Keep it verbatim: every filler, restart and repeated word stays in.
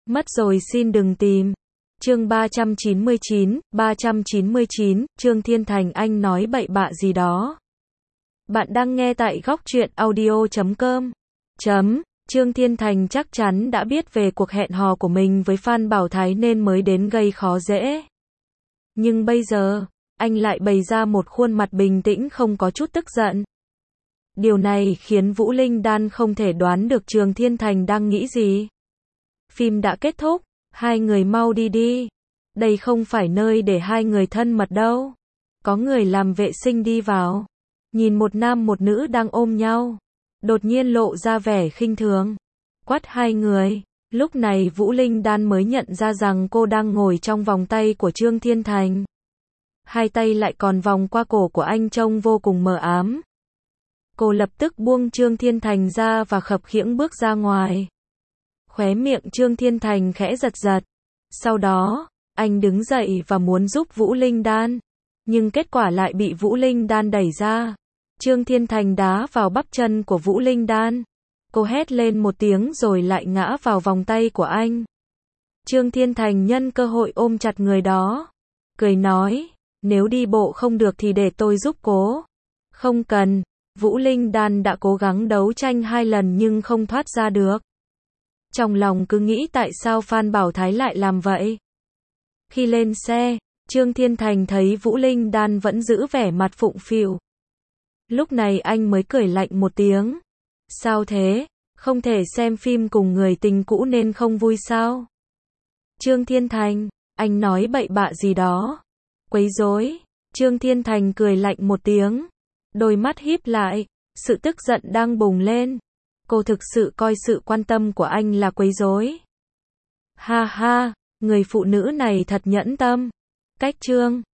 Mất rồi xin đừng tìm. Chương ba trăm chín mươi chín, ba trăm chín mươi chín, Trương Thiên Thành anh nói bậy bạ gì đó. Bạn đang nghe tại góc truyện audio chấm com. Chấm, Trương Thiên Thành chắc chắn đã biết về cuộc hẹn hò của mình với Phan Bảo Thái nên mới đến gây khó dễ. Nhưng bây giờ, anh lại bày ra một khuôn mặt bình tĩnh không có chút tức giận. Điều này khiến Vũ Linh Đan không thể đoán được Trương Thiên Thành đang nghĩ gì. Phim đã kết thúc, hai người mau đi đi. Đây không phải nơi để hai người thân mật đâu. Có người làm vệ sinh đi vào. Nhìn một nam một nữ đang ôm nhau. Đột nhiên lộ ra vẻ khinh thường. Quát hai người. Lúc này Vũ Linh Đan mới nhận ra rằng cô đang ngồi trong vòng tay của Trương Thiên Thành. Hai tay lại còn vòng qua cổ của anh trông vô cùng mờ ám. Cô lập tức buông Trương Thiên Thành ra và khập khiễng bước ra ngoài. Khóe miệng Trương Thiên Thành khẽ giật giật. Sau đó, anh đứng dậy và muốn giúp Vũ Linh Đan. Nhưng kết quả lại bị Vũ Linh Đan đẩy ra. Trương Thiên Thành đá vào bắp chân của Vũ Linh Đan. Cô hét lên một tiếng rồi lại ngã vào vòng tay của anh. Trương Thiên Thành nhân cơ hội ôm chặt người đó. Cười nói, nếu đi bộ không được thì để tôi giúp cố. Không cần. Vũ Linh Đan đã cố gắng đấu tranh hai lần nhưng không thoát ra được. Trong lòng cứ nghĩ tại sao Phan Bảo Thái lại làm vậy. Khi lên xe, Trương Thiên Thành thấy Vũ Linh Đan vẫn giữ vẻ mặt phụng phịu. Lúc này anh mới cười lạnh một tiếng. Sao thế? Không thể xem phim cùng người tình cũ nên không vui sao? Trương Thiên Thành, anh nói bậy bạ gì đó? Quấy rối. Trương Thiên Thành cười lạnh một tiếng. Đôi mắt híp lại, sự tức giận đang bùng lên. Cô thực sự coi sự quan tâm của anh là quấy rối. Ha ha, người phụ nữ này thật nhẫn tâm. Cách Trương